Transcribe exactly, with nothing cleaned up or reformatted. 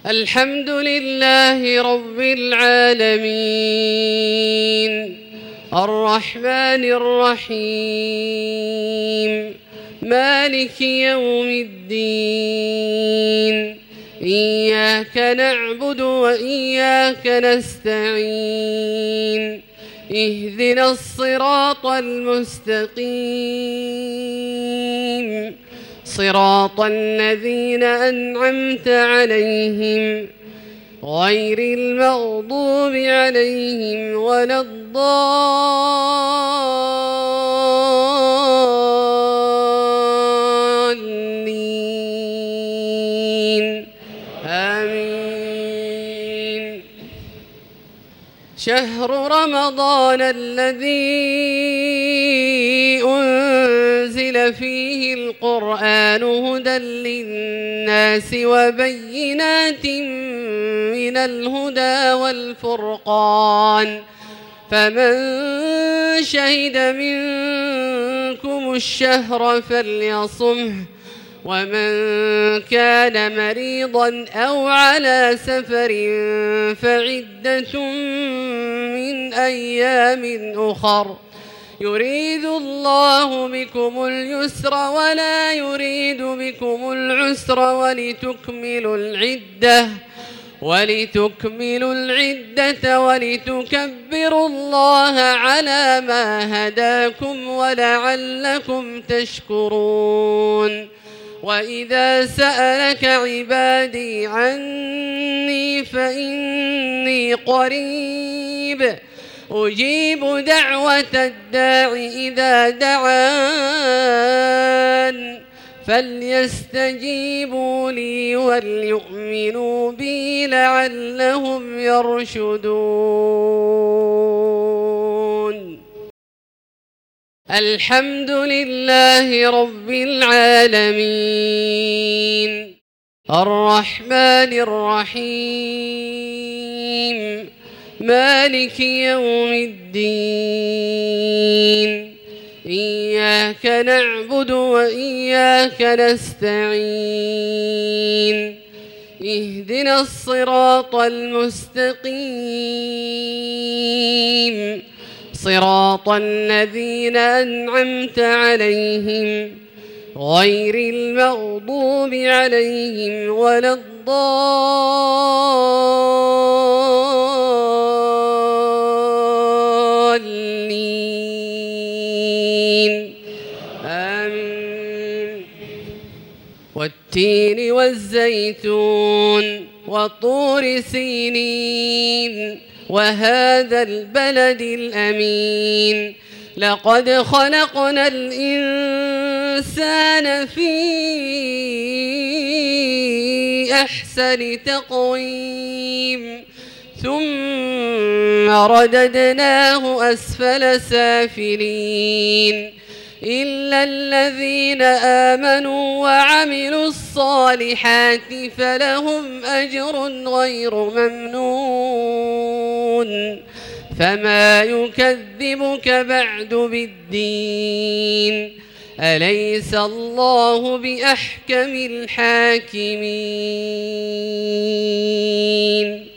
الحمد لله رب العالمين الرحمن الرحيم مالك يوم الدين إياك نعبد وإياك نستعين اهدنا الصراط المستقيم صراط الذين أنعمت عليهم غير المغضوب عليهم ولا الضالين آمين. شهر رمضان الذي أنزل فيه القرآن هدى للناس وبينات من الهدى والفرقان فمن شهد منكم الشهر فليصمه ومن كان مريضا أو على سفر فعدة من أيام أخر يريد الله بكم اليسر ولا يريد بكم العسر ولتكملوا العدة ولتكملوا العدة ولتكبروا الله على ما هداكم ولعلكم تشكرون. وإذا سألك عبادي عني فإني قريب أجيب دعوة الداع إذا دعان فليستجيبوا لي وليؤمنوا بي لعلهم يرشدون. الحمد لله رب العالمين الرحمن الرحيم مالك يوم الدين إياك نعبد وإياك نستعين اهدنا الصراط المستقيم صراط الذين أنعمت عليهم غير المغضوب عليهم ولا الضالين آمين. والتين والزيتون وطور سينين وهذا البلد الأمين لقد خلقنا الإنسان في أحسن تقويم ثم رددناه أسفل سافلين إلا الذين آمنوا وعملوا الصالحات فلهم أجر غير ممنون. فما يكذبك بعد بالدين أليس الله بأحكم الحاكمين.